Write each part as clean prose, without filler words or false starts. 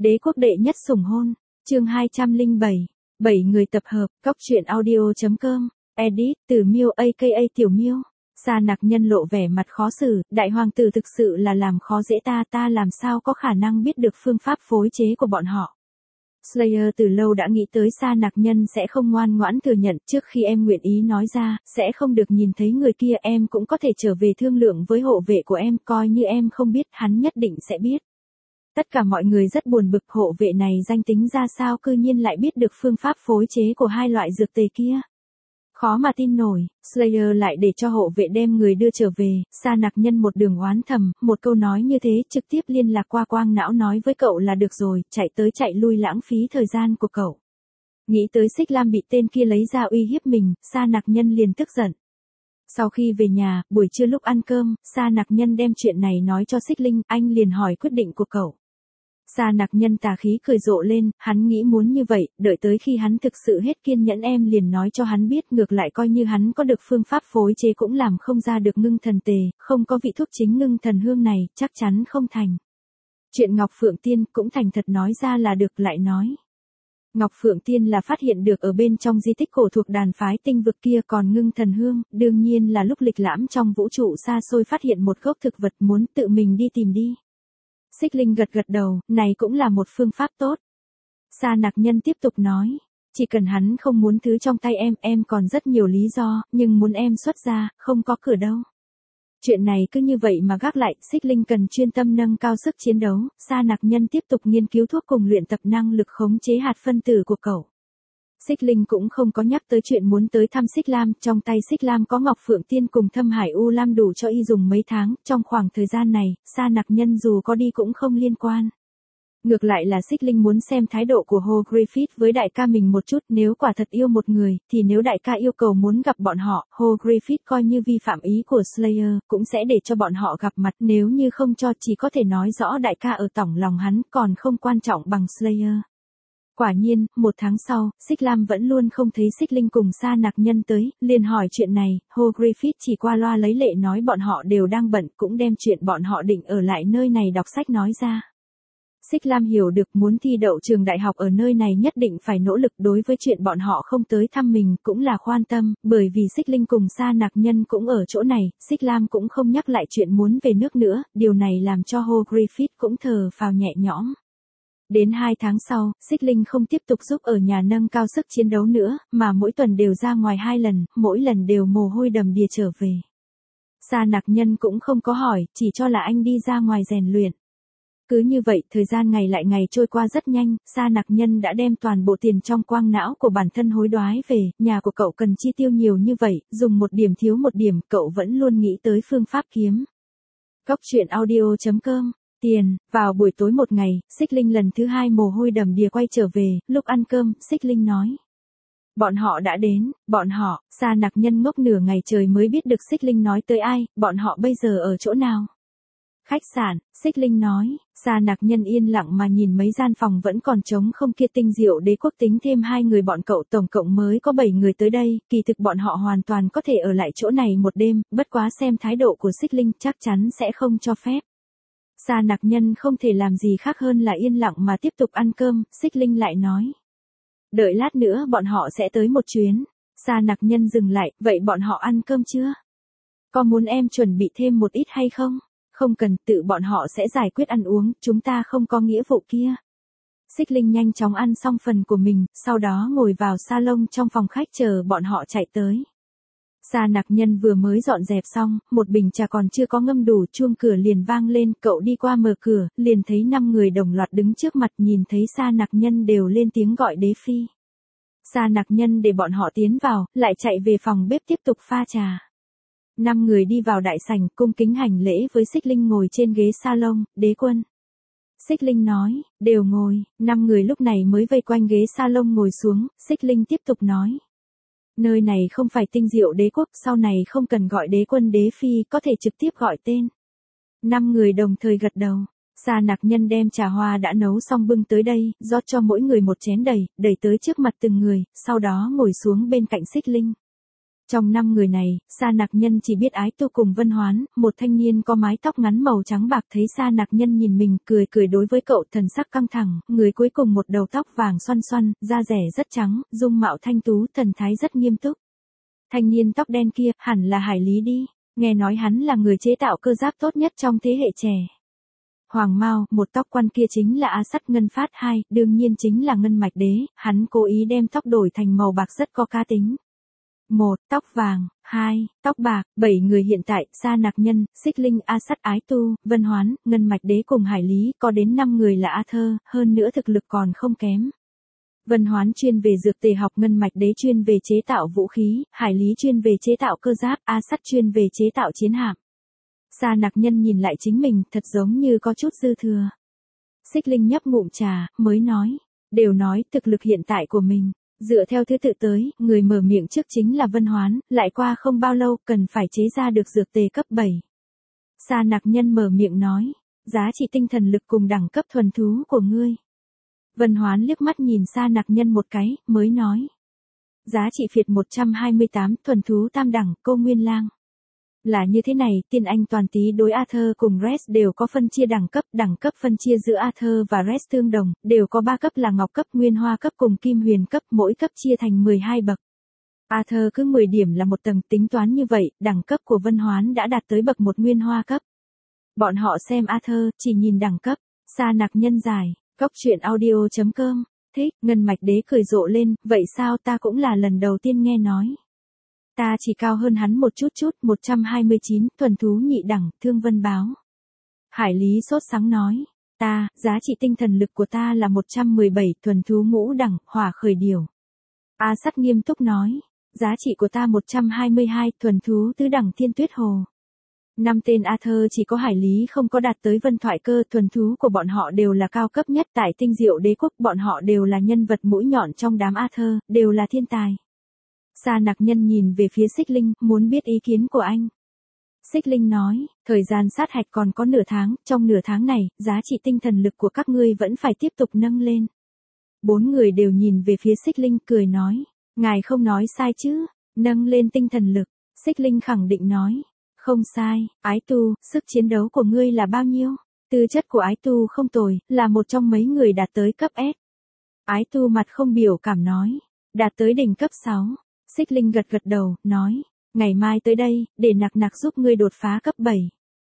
Đế quốc đệ nhất sủng hôn, chương 207, 7 người tập hợp, cóc truyện audio.com, edit, từ Miêu aka Tiểu Miêu. Sa Nặc Nhân lộ vẻ mặt khó xử, đại hoàng tử thực sự là làm khó dễ ta làm sao có khả năng biết được phương pháp phối chế của bọn họ. Slayer từ lâu đã nghĩ tới Sa Nặc Nhân sẽ không ngoan ngoãn thừa nhận, trước khi em nguyện ý nói ra, sẽ không được nhìn thấy người kia, em cũng có thể trở về thương lượng với hộ vệ của em, coi như em không biết, hắn nhất định sẽ biết. Tất cả mọi người rất buồn bực, hộ vệ này danh tính ra sao cư nhiên lại biết được phương pháp phối chế của hai loại dược tề kia. Khó mà tin nổi, Slayer lại để cho hộ vệ đem người đưa trở về, Sa Nặc Nhân một đường oán thầm, một câu nói như thế trực tiếp liên lạc qua quang não nói với cậu là được rồi, chạy tới chạy lui lãng phí thời gian của cậu. Nghĩ tới Xích Lam bị tên kia lấy ra uy hiếp mình, Sa Nặc Nhân liền tức giận. Sau khi về nhà, buổi trưa lúc ăn cơm, Sa Nặc Nhân đem chuyện này nói cho Xích Linh, anh liền hỏi quyết định của cậu. Sa Nặc Nhân tà khí cười rộ lên, hắn nghĩ muốn như vậy, đợi tới khi hắn thực sự hết kiên nhẫn em liền nói cho hắn biết, ngược lại coi như hắn có được phương pháp phối chế cũng làm không ra được ngưng thần tề, không có vị thuốc chính ngưng thần hương này, chắc chắn không thành. Chuyện Ngọc Phượng Tiên cũng thành thật nói ra là được, lại nói. Ngọc Phượng Tiên là phát hiện được ở bên trong di tích cổ thuộc đàn phái tinh vực kia, còn ngưng thần hương, đương nhiên là lúc lịch lãm trong vũ trụ xa xôi phát hiện một gốc thực vật, muốn tự mình đi tìm đi. Xích Linh gật đầu, này cũng là một phương pháp tốt. Sa Nặc Nhân tiếp tục nói, chỉ cần hắn không muốn thứ trong tay em còn rất nhiều lý do, nhưng muốn em xuất ra, không có cửa đâu. Chuyện này cứ như vậy mà gác lại, Xích Linh cần chuyên tâm nâng cao sức chiến đấu, Sa Nặc Nhân tiếp tục nghiên cứu thuốc cùng luyện tập năng lực khống chế hạt phân tử của cậu. Xích Linh cũng không có nhắc tới chuyện muốn tới thăm Xích Lam, trong tay Xích Lam có Ngọc Phượng Tiên cùng Thâm Hải U Lam đủ cho y dùng mấy tháng, trong khoảng thời gian này, Sa Nặc Nhân dù có đi cũng không liên quan. Ngược lại là Xích Linh muốn xem thái độ của Hồ Griffith với đại ca mình một chút, nếu quả thật yêu một người, thì nếu đại ca yêu cầu muốn gặp bọn họ, Hồ Griffith coi như vi phạm ý của Slayer, cũng sẽ để cho bọn họ gặp mặt, nếu như không cho chỉ có thể nói rõ đại ca ở tỏng lòng hắn, còn không quan trọng bằng Slayer. Quả nhiên, một tháng sau, Xích Lam vẫn luôn không thấy Xích Linh cùng Sa Nặc Nhân tới, liền hỏi chuyện này, Hồ Griffith chỉ qua loa lấy lệ nói bọn họ đều đang bận, cũng đem chuyện bọn họ định ở lại nơi này đọc sách nói ra. Xích Lam hiểu được muốn thi đậu trường đại học ở nơi này nhất định phải nỗ lực, đối với chuyện bọn họ không tới thăm mình cũng là khoan tâm, bởi vì Xích Linh cùng Sa Nặc Nhân cũng ở chỗ này, Xích Lam cũng không nhắc lại chuyện muốn về nước nữa, điều này làm cho Hồ Griffith cũng thở phào nhẹ nhõm. Đến 2 tháng sau, Xích Linh không tiếp tục giúp ở nhà nâng cao sức chiến đấu nữa, mà mỗi tuần đều ra ngoài 2 lần, mỗi lần đều mồ hôi đầm đìa trở về. Sa Nặc Nhân cũng không có hỏi, chỉ cho là anh đi ra ngoài rèn luyện. Cứ như vậy, thời gian ngày lại ngày trôi qua rất nhanh, Sa Nặc Nhân đã đem toàn bộ tiền trong quang não của bản thân hối đoái về, nhà của cậu cần chi tiêu nhiều như vậy, dùng một điểm thiếu một điểm, cậu vẫn luôn nghĩ tới phương pháp kiếm. Cóc truyện audio.com. Tiền, vào buổi tối một ngày, Xích Linh lần thứ 2 mồ hôi đầm đìa quay trở về, lúc ăn cơm, Xích Linh nói. Bọn họ đã đến, bọn họ, Sa Nặc Nhân ngốc nửa ngày trời mới biết được Xích Linh nói tới ai, bọn họ bây giờ ở chỗ nào. Khách sạn, Xích Linh nói, Sa Nặc Nhân yên lặng mà nhìn mấy gian phòng vẫn còn trống không kia, Tinh Diệu Đế quốc tính thêm 2 người bọn cậu tổng cộng mới có 7 người tới đây, kỳ thực bọn họ hoàn toàn có thể ở lại chỗ này một đêm, bất quá xem thái độ của Xích Linh chắc chắn sẽ không cho phép. Sa Nặc Nhân không thể làm gì khác hơn là yên lặng mà tiếp tục ăn cơm, Xích Linh lại nói. Đợi lát nữa bọn họ sẽ tới một chuyến. Sa Nặc Nhân dừng lại, vậy bọn họ ăn cơm chưa? Có muốn em chuẩn bị thêm một ít hay không? Không cần, tự bọn họ sẽ giải quyết ăn uống, chúng ta không có nghĩa vụ kia. Xích Linh nhanh chóng ăn xong phần của mình, sau đó ngồi vào salon trong phòng khách chờ bọn họ chạy tới. Sa Nặc Nhân vừa mới dọn dẹp xong, một bình trà còn chưa có ngâm đủ, chuông cửa liền vang lên, cậu đi qua mở cửa, liền thấy 5 người đồng loạt đứng trước mặt, nhìn thấy Sa Nặc Nhân đều lên tiếng gọi đế phi. Sa Nặc Nhân để bọn họ tiến vào, lại chạy về phòng bếp tiếp tục pha trà. 5 người đi vào đại sảnh, cung kính hành lễ với Xích Linh ngồi trên ghế salon, đế quân. Xích Linh nói, đều ngồi, 5 người lúc này mới vây quanh ghế salon ngồi xuống, Xích Linh tiếp tục nói. Nơi này không phải Tinh Diệu Đế quốc, sau này không cần gọi đế quân đế phi, có thể trực tiếp gọi tên. 5 người đồng thời gật đầu. Sa Nặc Nhân đem trà hoa đã nấu xong bưng tới đây, rót cho mỗi người một chén đầy, đẩy tới trước mặt từng người, sau đó ngồi xuống bên cạnh Xích Linh. Trong 5 người này, Sa Nặc Nhân chỉ biết Ái Tu cùng Vân Hoán, một thanh niên có mái tóc ngắn màu trắng bạc thấy Sa Nặc Nhân nhìn mình, cười cười đối với cậu, thần sắc căng thẳng, người cuối cùng một đầu tóc vàng xoăn xoăn, da rẻ rất trắng, dung mạo thanh tú, thần thái rất nghiêm túc. Thanh niên tóc đen kia, hẳn là Hải Lý đi, nghe nói hắn là người chế tạo cơ giáp tốt nhất trong thế hệ trẻ. Hoàng Mao, một tóc quan kia chính là A Sắt Ngân Phát 2, đương nhiên chính là Ngân Mạch Đế, hắn cố ý đem tóc đổi thành màu bạc rất có cá tính. 1. Tóc vàng, 2. Tóc bạc, 7 người hiện tại, Sa Nặc Nhân, Xích Linh, A Sắt, Ái Tu, Vân Hoán, Ngân Mạch Đế cùng Hải Lý, có đến 5 người là A Thơ, hơn nữa thực lực còn không kém. Vân Hoán chuyên về dược tề học, Ngân Mạch Đế chuyên về chế tạo vũ khí, Hải Lý chuyên về chế tạo cơ giáp, A Sắt chuyên về chế tạo chiến hạm. Sa Nặc Nhân nhìn lại chính mình, thật giống như có chút dư thừa. Xích Linh nhấp ngụm trà, mới nói, đều nói thực lực hiện tại của mình. Dựa theo thứ tự tới, người mở miệng trước chính là Vân Hoán, lại qua không bao lâu, cần phải chế ra được dược tề cấp 7. Sa Nặc Nhân mở miệng nói, giá trị tinh thần lực cùng đẳng cấp thuần thú của ngươi. Vân Hoán liếc mắt nhìn Sa Nặc Nhân một cái, mới nói, giá trị phiệt 128, thuần thú tam đẳng, Cô Nguyên Lang. Là như thế này, Tiên Anh Toàn Tý đối Arthur cùng Res đều có phân chia đẳng cấp phân chia giữa Arthur và Res tương đồng, đều có 3 cấp là Ngọc cấp, Nguyên Hoa cấp cùng Kim Huyền cấp, mỗi cấp chia thành 12 bậc. Arthur cứ 10 điểm là một tầng, tính toán như vậy, đẳng cấp của Vân Hoán đã đạt tới bậc 1 Nguyên Hoa cấp. Bọn họ xem Arthur, chỉ nhìn đẳng cấp. Sa Nặc Nhân giải, Cóc Truyện Audio.com, thích, Ngân Mạch Đế cười rộ lên, vậy sao, ta cũng là lần đầu tiên nghe nói. Ta chỉ cao hơn hắn một chút, 129, thuần thú nhị đẳng, Thương Vân báo. Hải Lý sốt sắng nói, giá trị tinh thần lực của ta là 117, thuần thú ngũ đẳng, Hỏa Khởi Điểu. A Sắt nghiêm túc nói, giá trị của ta 122, thuần thú tứ đẳng, Thiên Tuyết Hồ. 5 tên Arthur chỉ có Hải Lý không có đạt tới Vân Thoại Cơ, thuần thú của bọn họ đều là cao cấp nhất tại Tinh Diệu Đế Quốc, bọn họ đều là nhân vật mũi nhọn trong đám Arthur, đều là thiên tài. Sa Nặc Nhân nhìn về phía Xích Linh, muốn biết ý kiến của anh. Xích Linh nói, thời gian sát hạch còn có nửa tháng, trong nửa tháng này, giá trị tinh thần lực của các ngươi vẫn phải tiếp tục nâng lên. 4 người đều nhìn về phía Xích Linh, cười nói, ngài không nói sai chứ, nâng lên tinh thần lực. Xích Linh khẳng định nói, không sai, Ái Tu, sức chiến đấu của ngươi là bao nhiêu? Tư chất của Ái Tu không tồi, là một trong mấy người đạt tới cấp S. Ái Tu mặt không biểu cảm nói, đạt tới đỉnh cấp 6. Xích Linh gật gật đầu, nói, ngày mai tới đây, để Nặc giúp ngươi đột phá cấp 7.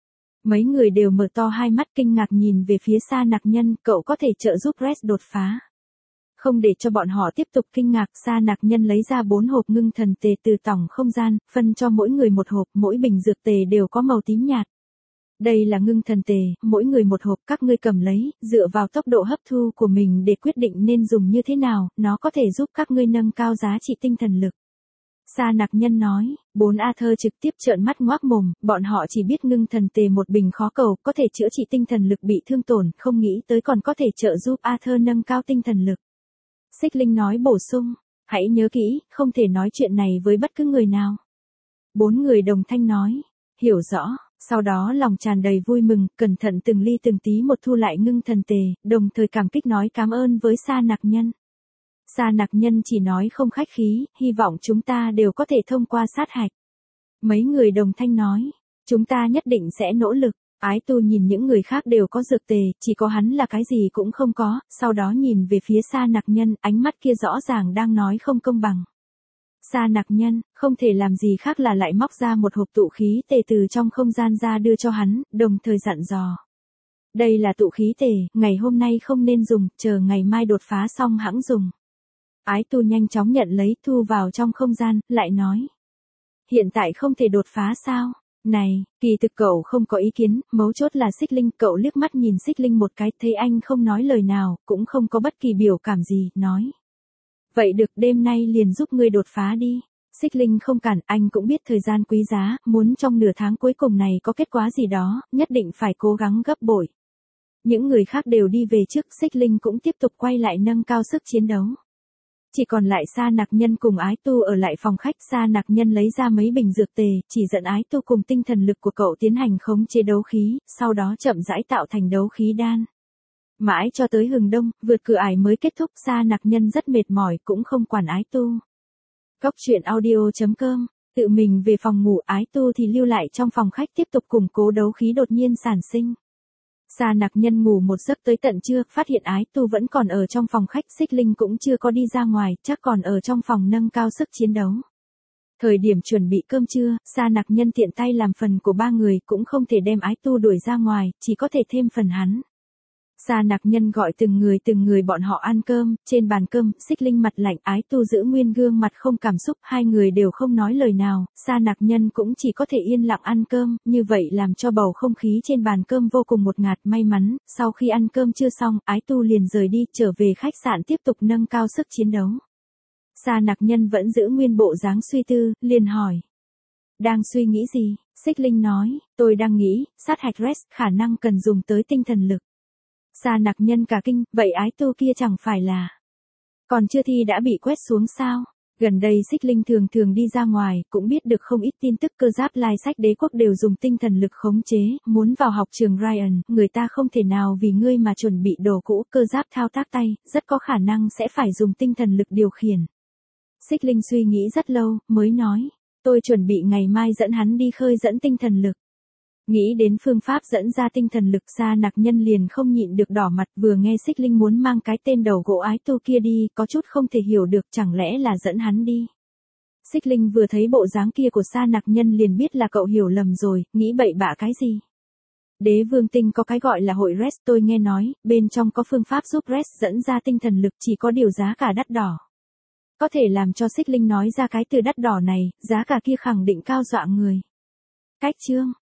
Mấy người đều mở to hai mắt kinh ngạc nhìn về phía Sa Nặc Nhân, cậu có thể trợ giúp Res đột phá. Không để cho bọn họ tiếp tục kinh ngạc, Sa Nặc Nhân lấy ra 4 hộp ngưng thần tề từ tổng không gian, phân cho mỗi người một hộp, mỗi bình dược tề đều có màu tím nhạt. Đây là ngưng thần tề, mỗi người một hộp, các ngươi cầm lấy, dựa vào tốc độ hấp thu của mình để quyết định nên dùng như thế nào, nó có thể giúp các ngươi nâng cao giá trị tinh thần lực. Sa Nặc Nhân nói, 4 Arthur trực tiếp trợn mắt ngoác mồm, bọn họ chỉ biết ngưng thần tề một bình khó cầu, có thể chữa trị tinh thần lực bị thương tổn, không nghĩ tới còn có thể trợ giúp Arthur nâng cao tinh thần lực. Xích Linh nói bổ sung, hãy nhớ kỹ, không thể nói chuyện này với bất cứ người nào. 4 người đồng thanh nói, hiểu rõ, sau đó lòng tràn đầy vui mừng, cẩn thận từng ly từng tí một thu lại ngưng thần tề, đồng thời cảm kích nói cảm ơn với Sa Nặc Nhân. Sa Nặc Nhân chỉ nói không khách khí, hy vọng chúng ta đều có thể thông qua sát hạch. Mấy người đồng thanh nói, chúng ta nhất định sẽ nỗ lực. Ái Tu nhìn những người khác đều có dược tề, chỉ có hắn là cái gì cũng không có, sau đó nhìn về phía Sa Nặc Nhân, ánh mắt kia rõ ràng đang nói không công bằng. Sa Nặc Nhân, không thể làm gì khác là lại móc ra một hộp tụ khí tề từ trong không gian ra đưa cho hắn, đồng thời dặn dò. Đây là tụ khí tề, ngày hôm nay không nên dùng, chờ ngày mai đột phá xong hẵng dùng. Ái Tu nhanh chóng nhận lấy, thu vào trong không gian, lại nói. Hiện tại không thể đột phá sao? Này, kỳ thực cậu không có ý kiến, mấu chốt là Xích Linh, cậu liếc mắt nhìn Xích Linh một cái, thấy anh không nói lời nào, cũng không có bất kỳ biểu cảm gì, nói. Vậy được, đêm nay liền giúp ngươi đột phá đi. Xích Linh không cản, anh cũng biết thời gian quý giá, muốn trong nửa tháng cuối cùng này có kết quả gì đó, nhất định phải cố gắng gấp bội. Những người khác đều đi về trước, Xích Linh cũng tiếp tục quay lại nâng cao sức chiến đấu. Chỉ còn lại Sa Nặc Nhân cùng Ái Tu ở lại phòng khách, Sa Nặc Nhân lấy ra mấy bình dược tề, chỉ dẫn Ái Tu cùng tinh thần lực của cậu tiến hành khống chế đấu khí, sau đó chậm rãi tạo thành đấu khí đan. Mãi cho tới hừng đông, vượt cửa ải mới kết thúc, Sa Nặc Nhân rất mệt mỏi cũng không quản Ái Tu. Cóc Truyện Audio.com Tự mình về phòng ngủ, Ái Tu thì lưu lại trong phòng khách tiếp tục củng cố đấu khí đột nhiên sản sinh. Sa Nặc Nhân ngủ một giấc tới tận trưa, phát hiện Ái Tu vẫn còn ở trong phòng khách, Xích Linh cũng chưa có đi ra ngoài, chắc còn ở trong phòng nâng cao sức chiến đấu. Thời điểm chuẩn bị cơm trưa, Sa Nặc Nhân tiện tay làm phần của ba người, cũng không thể đem Ái Tu đuổi ra ngoài, chỉ có thể thêm phần hắn. Sa Nặc Nhân gọi từng người bọn họ ăn cơm, trên bàn cơm, Xích Linh mặt lạnh, Ái Tu giữ nguyên gương mặt không cảm xúc, hai người đều không nói lời nào, Sa Nặc Nhân cũng chỉ có thể yên lặng ăn cơm, như vậy làm cho bầu không khí trên bàn cơm vô cùng ngột ngạt. May mắn, sau khi ăn cơm chưa xong, Ái Tu liền rời đi, trở về khách sạn tiếp tục nâng cao sức chiến đấu. Sa Nặc Nhân vẫn giữ nguyên bộ dáng suy tư, liền hỏi. Đang suy nghĩ gì? Xích Linh nói, tôi đang nghĩ, sát hạch Rex khả năng cần dùng tới tinh thần lực. Sa Nặc Nhân cả kinh, vậy Ái Tu kia chẳng phải là còn chưa thi đã bị quét xuống sao? Gần đây Xích Linh thường đi ra ngoài, cũng biết được không ít tin tức cơ giáp lai sách đế quốc đều dùng tinh thần lực khống chế, muốn vào học trường Ryan, người ta không thể nào vì ngươi mà chuẩn bị đồ cũ, cơ giáp thao tác tay, rất có khả năng sẽ phải dùng tinh thần lực điều khiển. Xích Linh suy nghĩ rất lâu, mới nói, tôi chuẩn bị ngày mai dẫn hắn đi khơi dẫn tinh thần lực. Nghĩ đến phương pháp dẫn ra tinh thần lực, Sa Nặc Nhân liền không nhịn được đỏ mặt, vừa nghe Xích Linh muốn mang cái tên đầu gỗ Ái Tu kia đi, có chút không thể hiểu được, chẳng lẽ là dẫn hắn đi. Xích Linh vừa thấy bộ dáng kia của Sa Nặc Nhân liền biết là cậu hiểu lầm rồi, nghĩ bậy bạ cái gì. Đế Vương Tinh có cái gọi là hội Rex, tôi nghe nói, bên trong có phương pháp giúp Rex dẫn ra tinh thần lực, chỉ có điều giá cả đắt đỏ. Có thể làm cho Xích Linh nói ra cái từ đắt đỏ này, giá cả kia khẳng định cao dọa người. Cách chương